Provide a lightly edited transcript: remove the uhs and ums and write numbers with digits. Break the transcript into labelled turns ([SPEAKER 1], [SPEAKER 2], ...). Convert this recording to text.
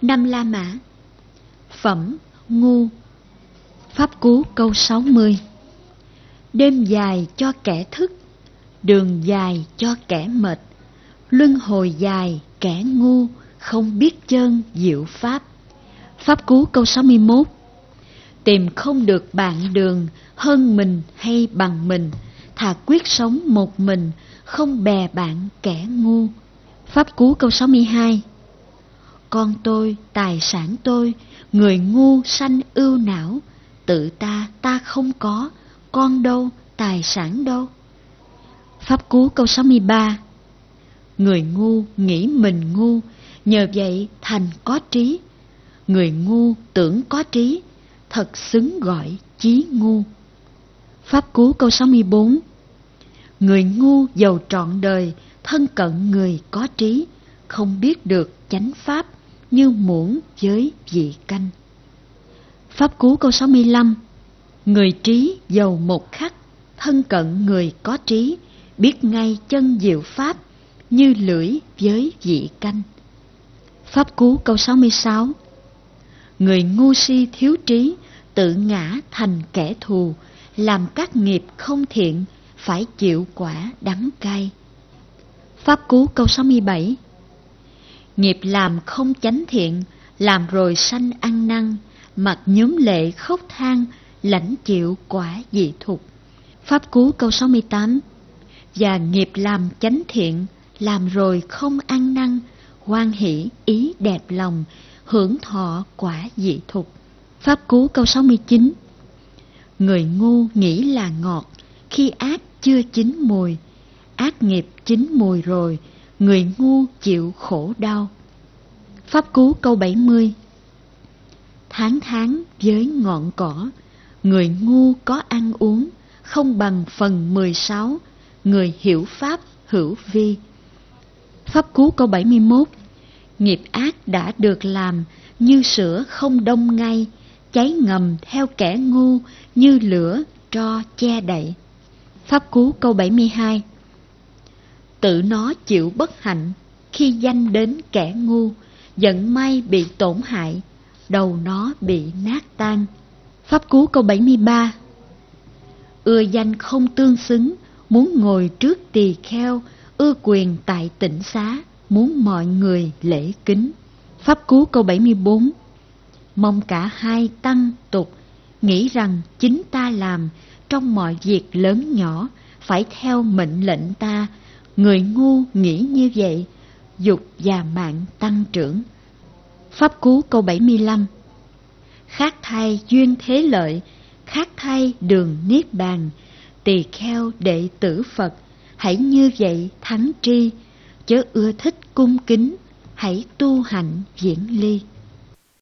[SPEAKER 1] Năm La Mã. Phẩm ngu. Pháp Cú câu 60. Đêm dài cho kẻ thức, đường dài cho kẻ mệt, luân hồi dài kẻ ngu, không biết chân diệu pháp. Pháp Cú câu 61. Tìm không được bạn đường, hơn mình hay bằng mình, thà quyết sống một mình, không bè bạn kẻ ngu. Pháp Cú câu 62. Con tôi, tài sản tôi, người ngu sanh ưu não, tự ta không có, con đâu, tài sản đâu. Pháp Cú câu 63. Người ngu nghĩ mình ngu, nhờ vậy thành có trí. Người ngu tưởng có trí, thật xứng gọi chí ngu. Pháp Cú câu 64. Người ngu giàu trọn đời, thân cận người có trí, không biết được chánh pháp, như muỗng với vị canh. Pháp Cú câu 65. Người trí giàu một khắc, thân cận người có trí, biết ngay chân diệu pháp, như lưỡi với vị canh. Pháp Cú câu 66. Người ngu si thiếu trí, tự ngã thành kẻ thù, làm các nghiệp không thiện, phải chịu quả đắng cay. Pháp Cú câu 67. Nghiệp làm không chánh thiện, làm rồi sanh ăn năn, mặt nhóm lệ khóc than, lãnh chịu quả dị thục. Pháp Cú câu 68. Và nghiệp làm chánh thiện, làm rồi không ăn năn, hoan hỷ ý đẹp lòng, hưởng thọ quả dị thục. Pháp Cú câu 69. Người ngu nghĩ là ngọt, khi ác chưa chín mùi, ác nghiệp chín mùi rồi, người ngu chịu khổ đau. Pháp Cú câu 70. Tháng tháng với ngọn cỏ, người ngu có ăn uống, không bằng phần 16, người hiểu pháp hữu vi. Pháp Cú câu 71. Nghiệp ác đã được làm, như sữa không đông ngay, cháy ngầm theo kẻ ngu, như lửa tro che đậy. Pháp Cú câu 72. Tự nó chịu bất hạnh, khi danh đến kẻ ngu, giận may bị tổn hại, đầu nó bị nát tan. Pháp Cú câu 73. Ưa danh không tương xứng, muốn ngồi trước tỳ kheo, ưa quyền tại tịnh xá, muốn mọi người lễ kính. Pháp Cú câu 74. Mong cả hai tăng tục, nghĩ rằng chính ta làm, trong mọi việc lớn nhỏ, phải theo mệnh lệnh ta. Người ngu nghĩ như vậy, dục và mạng tăng trưởng. Pháp Cú câu 75. Khác thay duyên thế lợi, khác thay đường niết bàn, tỳ kheo đệ tử Phật, hãy như vậy thắng tri, chớ ưa thích cung kính, hãy tu hạnh viễn ly.